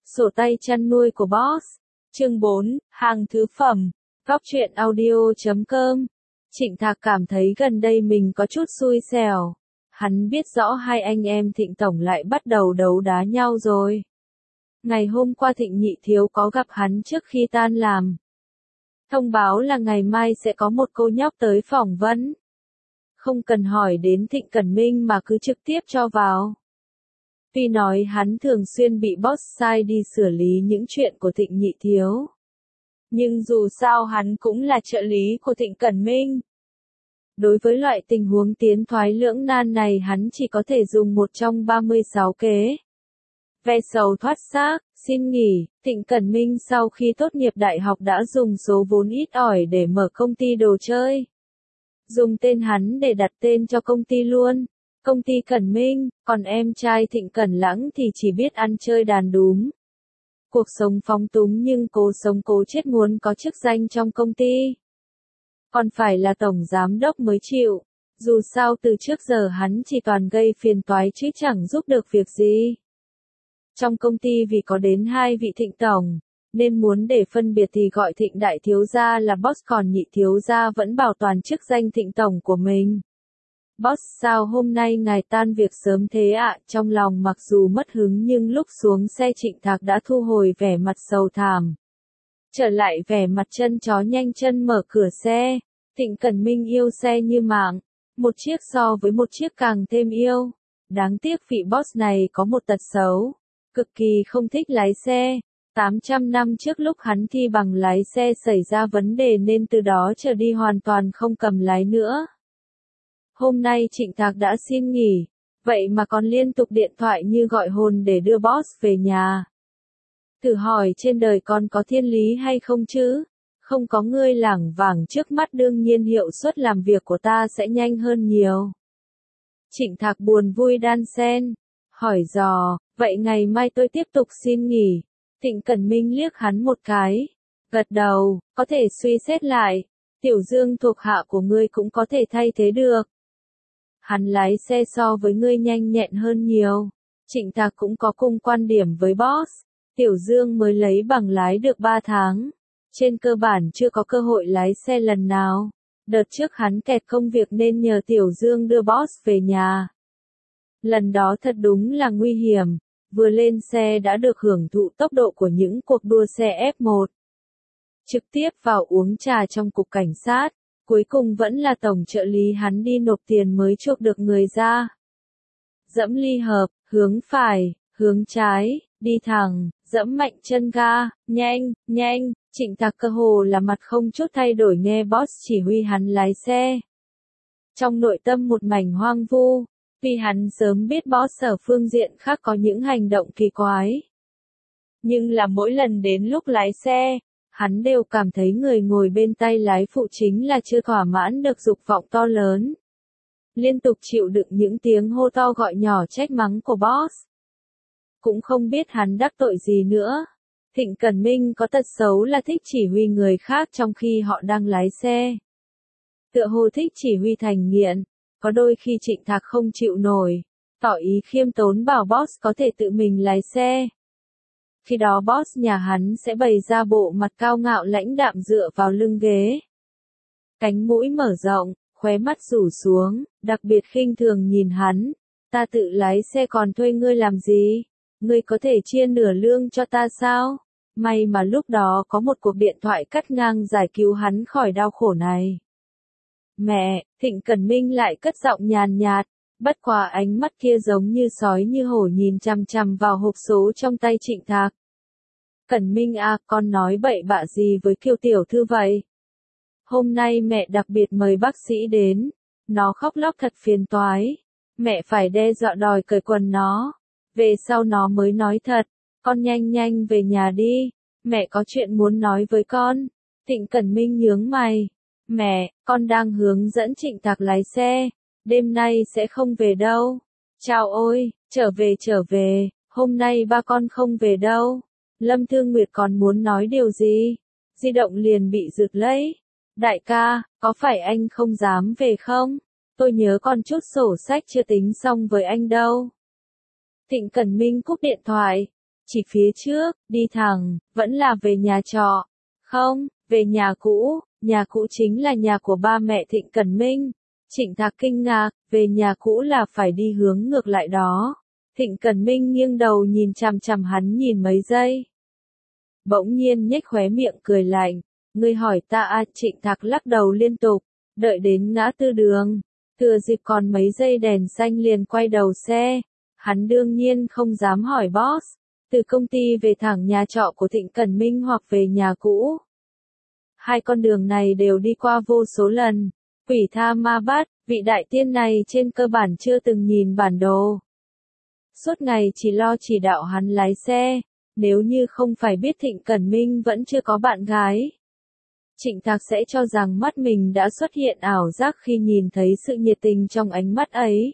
Sổ tay chăn nuôi của Boss. Chương 4, hàng thứ phẩm. Góc truyện audio.com. Trịnh Thạc cảm thấy gần đây mình có chút xui xẻo. Hắn biết rõ hai anh em Thịnh Tổng lại bắt đầu đấu đá nhau rồi. Ngày hôm qua Thịnh Nhị Thiếu có gặp hắn trước khi tan làm. Thông báo là ngày mai sẽ có một cô nhóc tới phỏng vấn. Không cần hỏi đến Thịnh Cẩn Minh mà cứ trực tiếp cho vào. Tuy nói hắn thường xuyên bị boss sai đi xử lý những chuyện của Thịnh Nhị Thiếu. Nhưng dù sao hắn cũng là trợ lý của Thịnh Cẩn Minh. Đối với loại tình huống tiến thoái lưỡng nan này hắn chỉ có thể dùng một trong 36 kế. Ve sầu thoát xác, xin nghỉ, Thịnh Cẩn Minh sau khi tốt nghiệp đại học đã dùng số vốn ít ỏi để mở công ty đồ chơi. Dùng tên hắn để đặt tên cho công ty luôn. Công ty Cẩn Minh, còn em trai Thịnh Cẩn Lãng thì chỉ biết ăn chơi đàn đúm. Cuộc sống phóng túng nhưng cố sống cố chết muốn có chức danh trong công ty. Còn phải là tổng giám đốc mới chịu. Dù sao từ trước giờ hắn chỉ toàn gây phiền toái chứ chẳng giúp được việc gì. Trong công ty vì có đến hai vị Thịnh Tổng, nên muốn để phân biệt thì gọi Thịnh Đại Thiếu Gia là boss còn Nhị Thiếu Gia vẫn bảo toàn chức danh Thịnh Tổng của mình. Boss sao hôm nay ngài tan việc sớm thế ạ? Trong lòng mặc dù mất hứng nhưng lúc xuống xe Trịnh Thạc đã thu hồi vẻ mặt sầu thảm. Trở lại vẻ mặt chân chó nhanh chân mở cửa xe. Thịnh Cẩn Minh yêu xe như mạng. Một chiếc so với một chiếc càng thêm yêu. Đáng tiếc vị boss này có một tật xấu. Cực kỳ không thích lái xe. 800 năm trước lúc hắn thi bằng lái xe xảy ra vấn đề nên từ đó trở đi hoàn toàn không cầm lái nữa. Hôm nay Trịnh Thạc đã xin nghỉ, vậy mà còn liên tục điện thoại như gọi hồn để đưa boss về nhà. Thử hỏi trên đời còn có thiên lý hay không chứ? Không có ngươi lảng vảng trước mắt đương nhiên hiệu suất làm việc của ta sẽ nhanh hơn nhiều. Trịnh Thạc buồn vui đan xen, hỏi dò, vậy ngày mai tôi tiếp tục xin nghỉ. Thịnh Cẩn Minh liếc hắn một cái, gật đầu, có thể suy xét lại, Tiểu Dương thuộc hạ của ngươi cũng có thể thay thế được. Hắn lái xe so với ngươi nhanh nhẹn hơn nhiều. Trịnh Thạc cũng có cùng quan điểm với boss. Tiểu Dương mới lấy bằng lái được 3 tháng. Trên cơ bản chưa có cơ hội lái xe lần nào. Đợt trước hắn kẹt công việc nên nhờ Tiểu Dương đưa boss về nhà. Lần đó thật đúng là nguy hiểm. Vừa lên xe đã được hưởng thụ tốc độ của những cuộc đua xe F1. Trực tiếp vào uống trà trong cục cảnh sát. Cuối cùng vẫn là tổng trợ lý hắn đi nộp tiền mới chuộc được người ra. Dẫm ly hợp, hướng phải, hướng trái, đi thẳng, dẫm mạnh chân ga, nhanh, nhanh, Trịnh Thạc cơ hồ là mặt không chút thay đổi nghe boss chỉ huy hắn lái xe. Trong nội tâm một mảnh hoang vu, vì hắn sớm biết boss ở phương diện khác có những hành động kỳ quái. Nhưng là mỗi lần đến lúc lái xe, hắn đều cảm thấy người ngồi bên tay lái phụ chính là chưa thỏa mãn được dục vọng to lớn. Liên tục chịu đựng những tiếng hô to gọi nhỏ trách mắng của boss. Cũng không biết hắn đắc tội gì nữa. Thịnh Cẩn Minh có tật xấu là thích chỉ huy người khác trong khi họ đang lái xe. Tựa hồ thích chỉ huy thành nghiện, có đôi khi Trịnh Thạc không chịu nổi, tỏ ý khiêm tốn bảo boss có thể tự mình lái xe. Khi đó boss nhà hắn sẽ bày ra bộ mặt cao ngạo lãnh đạm dựa vào lưng ghế. Cánh mũi mở rộng, khóe mắt rủ xuống, đặc biệt khinh thường nhìn hắn. Ta tự lái xe còn thuê ngươi làm gì? Ngươi có thể chia nửa lương cho ta sao? May mà lúc đó có một cuộc điện thoại cắt ngang giải cứu hắn khỏi đau khổ này. Mẹ, Thịnh Cẩn Minh lại cất giọng nhàn nhạt. Bất quá ánh mắt kia giống như sói như hổ nhìn chằm chằm vào hộp số trong tay Trịnh Thạc. Cẩn Minh à, con nói bậy bạ gì với Kiều tiểu thư vậy? Hôm nay mẹ đặc biệt mời bác sĩ đến. Nó khóc lóc thật phiền toái. Mẹ phải đe dọa đòi cởi quần nó. Về sau nó mới nói thật. Con nhanh nhanh về nhà đi. Mẹ có chuyện muốn nói với con. Thịnh Cẩn Minh nhướng mày. Mẹ, con đang hướng dẫn Trịnh Thạc lái xe. Đêm nay sẽ không về đâu. Chào ôi, trở về, hôm nay ba con không về đâu. Lâm Thương Nguyệt còn muốn nói điều gì? Di động liền bị giật lấy. Đại ca, có phải anh không dám về không? Tôi nhớ còn chút sổ sách chưa tính xong với anh đâu. Thịnh Cẩn Minh cúp điện thoại. Chỉ phía trước, đi thẳng, vẫn là về nhà trọ. Không, về nhà cũ chính là nhà của ba mẹ Thịnh Cẩn Minh. Trịnh Thạc kinh ngạc, về nhà cũ là phải đi hướng ngược lại đó. Thịnh Cẩn Minh nghiêng đầu nhìn chằm chằm hắn nhìn mấy giây. Bỗng nhiên nhếch khóe miệng cười lạnh, ngươi hỏi ta à? Trịnh Thạc lắc đầu liên tục, đợi đến ngã tư đường, thừa dịp còn mấy giây đèn xanh liền quay đầu xe. Hắn đương nhiên không dám hỏi boss, từ công ty về thẳng nhà trọ của Thịnh Cẩn Minh hoặc về nhà cũ. Hai con đường này đều đi qua vô số lần. Quỷ Tha Ma Bát, vị đại tiên này trên cơ bản chưa từng nhìn bản đồ. Suốt ngày chỉ lo chỉ đạo hắn lái xe, nếu như không phải biết Thịnh Cẩn Minh vẫn chưa có bạn gái. Trịnh Thạc sẽ cho rằng mắt mình đã xuất hiện ảo giác khi nhìn thấy sự nhiệt tình trong ánh mắt ấy.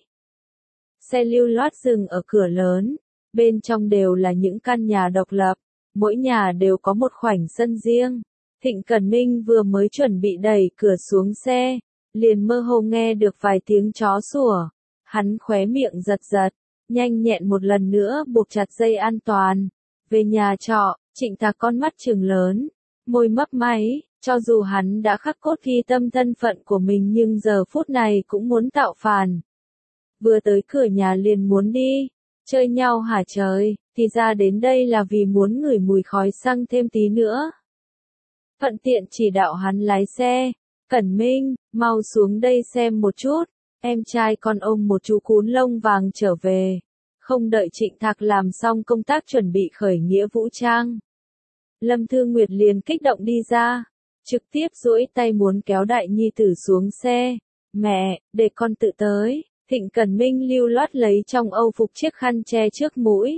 Xe lưu loát dừng ở cửa lớn, bên trong đều là những căn nhà độc lập, mỗi nhà đều có một khoảnh sân riêng. Thịnh Cẩn Minh vừa mới chuẩn bị đẩy cửa xuống xe, liền mơ hồ nghe được vài tiếng chó sủa. Hắn khóe miệng giật giật, nhanh nhẹn một lần nữa buộc chặt dây an toàn. Về nhà trọ, Trịnh Thạc con mắt trừng lớn, môi mấp máy, cho dù hắn đã khắc cốt ghi tâm thân phận của mình nhưng giờ phút này cũng muốn tạo phản. Vừa tới cửa nhà liền muốn đi, chơi nhau hả trời, thì ra đến đây là vì muốn ngửi mùi khói xăng thêm tí nữa. Thuận tiện chỉ đạo hắn lái xe, Cẩn Minh, mau xuống đây xem một chút, em trai con ôm một chú cún lông vàng trở về. Không đợi Trịnh Thạc làm xong công tác chuẩn bị khởi nghĩa vũ trang. Lâm Thư Nguyệt liền kích động đi ra, trực tiếp duỗi tay muốn kéo đại nhi tử xuống xe. Mẹ, để con tự tới. Thịnh Cẩn Minh lưu loát lấy trong âu phục chiếc khăn che trước mũi.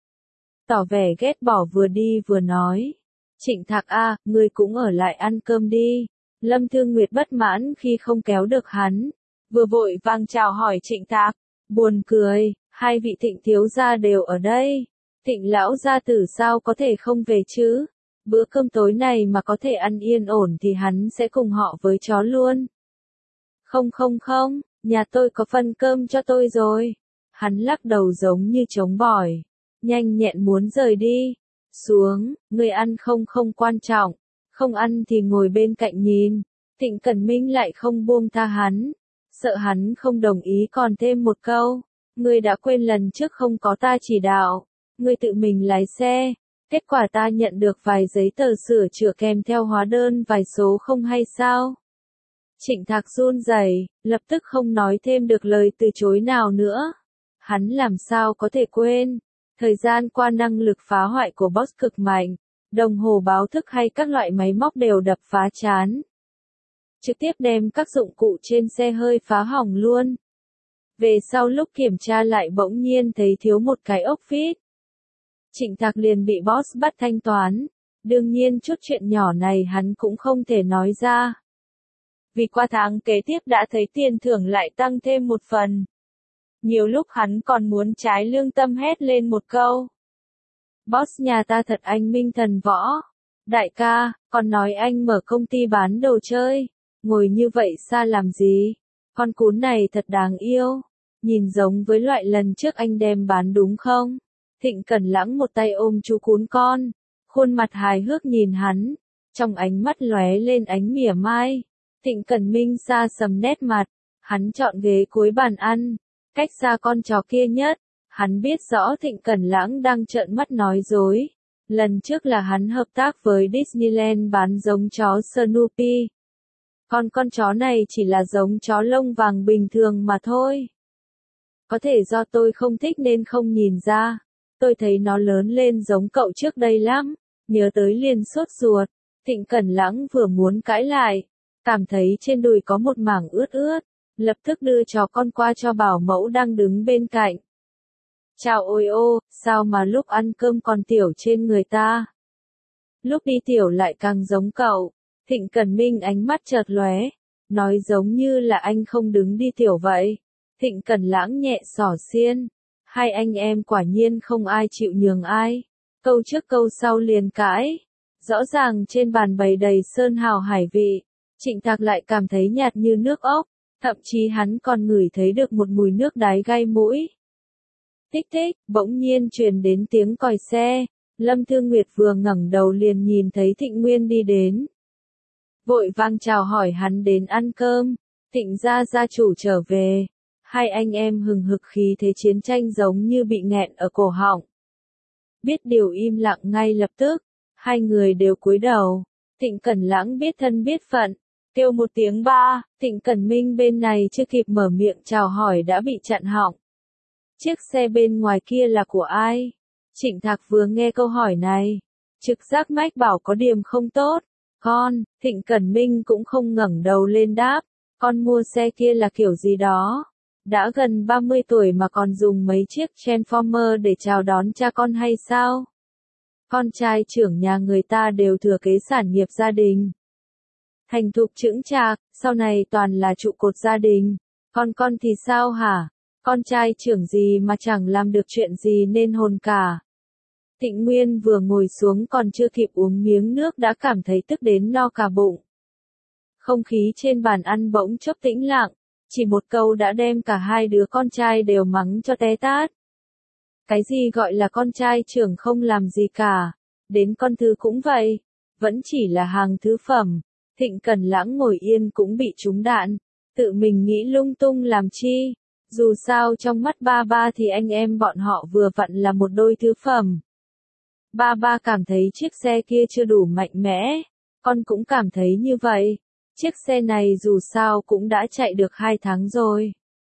Tỏ vẻ ghét bỏ vừa đi vừa nói. Trịnh Thạc à, ngươi cũng ở lại ăn cơm đi. Lâm Thư Nguyệt bất mãn khi không kéo được hắn. Vừa vội vàng chào hỏi Trịnh Thạc. Buồn cười, hai vị Thịnh thiếu gia đều ở đây. Thịnh lão gia tử sao có thể không về chứ? Bữa cơm tối này mà có thể ăn yên ổn thì hắn sẽ cùng họ với chó luôn. Không, nhà tôi có phân cơm cho tôi rồi. Hắn lắc đầu giống như trống bỏi, nhanh nhẹn muốn rời đi. Xuống, người ăn không quan trọng, không ăn thì ngồi bên cạnh nhìn. Thịnh Cẩn Minh lại không buông tha hắn, sợ hắn không đồng ý còn thêm một câu. Ngươi đã quên lần trước không có ta chỉ đạo, ngươi tự mình lái xe. Kết quả ta nhận được vài giấy tờ sửa chữa kèm theo hóa đơn vài số không hay sao? Trịnh Thạc run rẩy, lập tức không nói thêm được lời từ chối nào nữa. Hắn làm sao có thể quên? Thời gian qua năng lực phá hoại của boss cực mạnh, đồng hồ báo thức hay các loại máy móc đều đập phá chán. Trực tiếp đem các dụng cụ trên xe hơi phá hỏng luôn. Về sau lúc kiểm tra lại bỗng nhiên thấy thiếu một cái ốc vít. Trịnh Thạc liền bị boss bắt thanh toán. Đương nhiên chút chuyện nhỏ này hắn cũng không thể nói ra. Vì qua tháng kế tiếp đã thấy tiền thưởng lại tăng thêm một phần. Nhiều lúc hắn còn muốn trái lương tâm hét lên một câu. Boss nhà ta thật anh minh thần võ. Đại ca, còn nói anh mở công ty bán đồ chơi. Ngồi như vậy xa làm gì? Con cún này thật đáng yêu. Nhìn giống với loại lần trước anh đem bán đúng không? Thịnh Cẩn Lãng một tay ôm chú cún con. Khuôn mặt hài hước nhìn hắn. Trong ánh mắt lóe lên ánh mỉa mai. Thịnh Cẩn Minh xa sầm nét mặt. Hắn chọn ghế cuối bàn ăn. Cách xa con chó kia nhất. Hắn biết rõ Thịnh Cẩn Lãng đang trợn mắt nói dối. Lần trước là hắn hợp tác với Disneyland bán giống chó Snoopy. Còn con chó này chỉ là giống chó lông vàng bình thường mà thôi. Có thể do tôi không thích nên không nhìn ra. Tôi thấy nó lớn lên giống cậu trước đây lắm. Nhớ tới liền sốt ruột. Thịnh Cẩn Lãng vừa muốn cãi lại. Cảm thấy trên đùi có một mảng ướt ướt. Lập tức đưa chó con qua cho bảo mẫu đang đứng bên cạnh. Chào ôi ô, sao mà lúc ăn cơm còn tiểu trên người ta? Lúc đi tiểu lại càng giống cậu. Thịnh Cẩn Minh ánh mắt chợt lóe, nói giống như là anh không đứng đi tiểu vậy. Thịnh Cẩn Lãng nhẹ xỏ xiên, hai anh em quả nhiên không ai chịu nhường ai. Câu trước câu sau liền cãi, rõ ràng trên bàn bày đầy sơn hào hải vị. Trịnh Thạc lại cảm thấy nhạt như nước ốc, thậm chí hắn còn ngửi thấy được một mùi nước đái gai mũi. Tích tích, bỗng nhiên truyền đến tiếng còi xe. Lâm Thương Nguyệt vừa ngẩng đầu liền nhìn thấy Thịnh Nguyên đi đến. Vội vàng chào hỏi hắn đến ăn cơm. Thịnh gia chủ trở về. Hai anh em hừng hực khí thế chiến tranh giống như bị nghẹn ở cổ họng. Biết điều im lặng ngay lập tức. Hai người đều cúi đầu. Thịnh Cẩn Lãng biết thân biết phận. Kêu một tiếng ba, Thịnh Cẩn Minh bên này chưa kịp mở miệng chào hỏi đã bị chặn họng. Chiếc xe bên ngoài kia là của ai? Trịnh Thạc vừa nghe câu hỏi này. Trực giác mách bảo có điểm không tốt. Con, Thịnh Cẩn Minh cũng không ngẩng đầu lên đáp. Con mua xe kia là kiểu gì đó? Đã gần 30 tuổi mà còn dùng mấy chiếc Transformer để chào đón cha con hay sao? Con trai trưởng nhà người ta đều thừa kế sản nghiệp gia đình. Thành thục chững chạc, sau này toàn là trụ cột gia đình. Con thì sao hả? Con trai trưởng gì mà chẳng làm được chuyện gì nên hồn cả. Thịnh Nguyên vừa ngồi xuống còn chưa kịp uống miếng nước đã cảm thấy tức đến no cả bụng. Không khí trên bàn ăn bỗng chốc tĩnh lặng, chỉ một câu đã đem cả hai đứa con trai đều mắng cho té tát. Cái gì gọi là con trai trưởng không làm gì cả, đến con thứ cũng vậy, vẫn chỉ là hàng thứ phẩm. Thịnh Cẩn Lãng ngồi yên cũng bị trúng đạn, tự mình nghĩ lung tung làm chi, dù sao trong mắt ba thì anh em bọn họ vừa vặn là một đôi thứ phẩm. Ba cảm thấy chiếc xe kia chưa đủ mạnh mẽ, con cũng cảm thấy như vậy, chiếc xe này dù sao cũng đã chạy được 2 tháng rồi.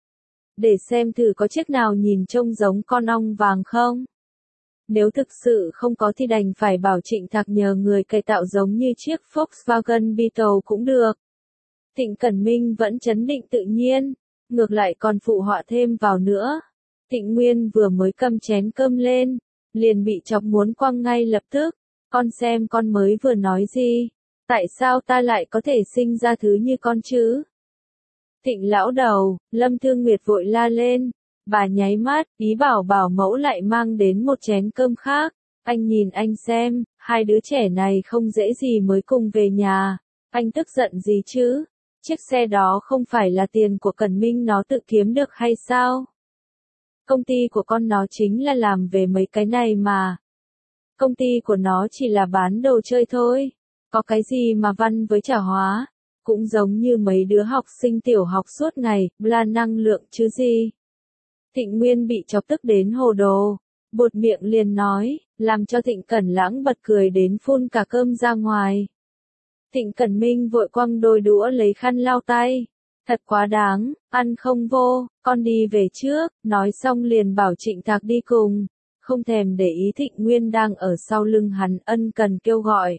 Để xem thử có chiếc nào nhìn trông giống con ong vàng không? Nếu thực sự không có thì đành phải bảo Trịnh Thạc nhờ người cải tạo giống như chiếc Volkswagen Beetle cũng được. Thịnh Cẩn Minh vẫn trấn định tự nhiên, ngược lại còn phụ họa thêm vào nữa. Thịnh Nguyên vừa mới cầm chén cơm lên, liền bị chọc muốn quăng ngay lập tức. Con xem con mới vừa nói gì? Tại sao ta lại có thể sinh ra thứ như con chứ? Thịnh lão đầu, Lâm Thương Nguyệt vội la lên. Bà nháy mắt, ý bảo bảo mẫu lại mang đến một chén cơm khác. Anh nhìn anh xem, hai đứa trẻ này không dễ gì mới cùng về nhà. Anh tức giận gì chứ? Chiếc xe đó không phải là tiền của Cẩn Minh nó tự kiếm được hay sao? Công ty của con nó chính là làm về mấy cái này mà. Công ty của nó chỉ là bán đồ chơi thôi. Có cái gì mà văn với trả hóa? Cũng giống như mấy đứa học sinh tiểu học suốt ngày, bla năng lượng chứ gì. Thịnh Nguyên bị chọc tức đến hồ đồ, buột miệng liền nói, làm cho Thịnh Cẩn Lãng bật cười đến phun cả cơm ra ngoài. Thịnh Cẩn Minh vội quăng đôi đũa lấy khăn lau tay. Thật quá đáng, ăn không vô, con đi về trước, nói xong liền bảo Trịnh Thạc đi cùng, không thèm để ý Thịnh Nguyên đang ở sau lưng hắn ân cần kêu gọi.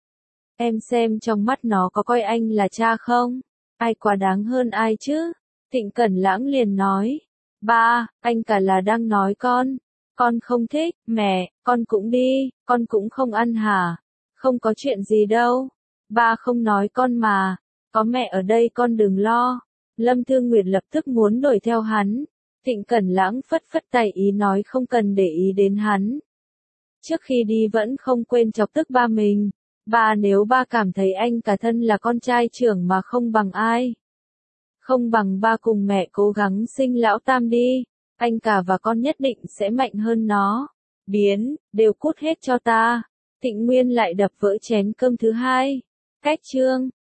Em xem trong mắt nó có coi anh là cha không? Ai quá đáng hơn ai chứ? Thịnh Cẩn Lãng liền nói. Ba, anh cả là đang nói con không thích, mẹ, con cũng đi, con cũng không ăn hả? Không có chuyện gì đâu, ba không nói con mà, có mẹ ở đây con đừng lo. Lâm Thương Nguyệt lập tức muốn đuổi theo hắn, Thịnh Cẩn Lãng phất phất tay ý nói không cần để ý đến hắn. Trước khi đi vẫn không quên chọc tức ba mình, ba nếu ba cảm thấy anh cả thân là con trai trưởng mà không bằng ai. Không bằng ba cùng mẹ cố gắng sinh lão tam đi, anh cả và con nhất định sẽ mạnh hơn nó. Biến, đều cút hết cho ta. Thịnh Nguyên lại đập vỡ chén cơm thứ hai. Cách chương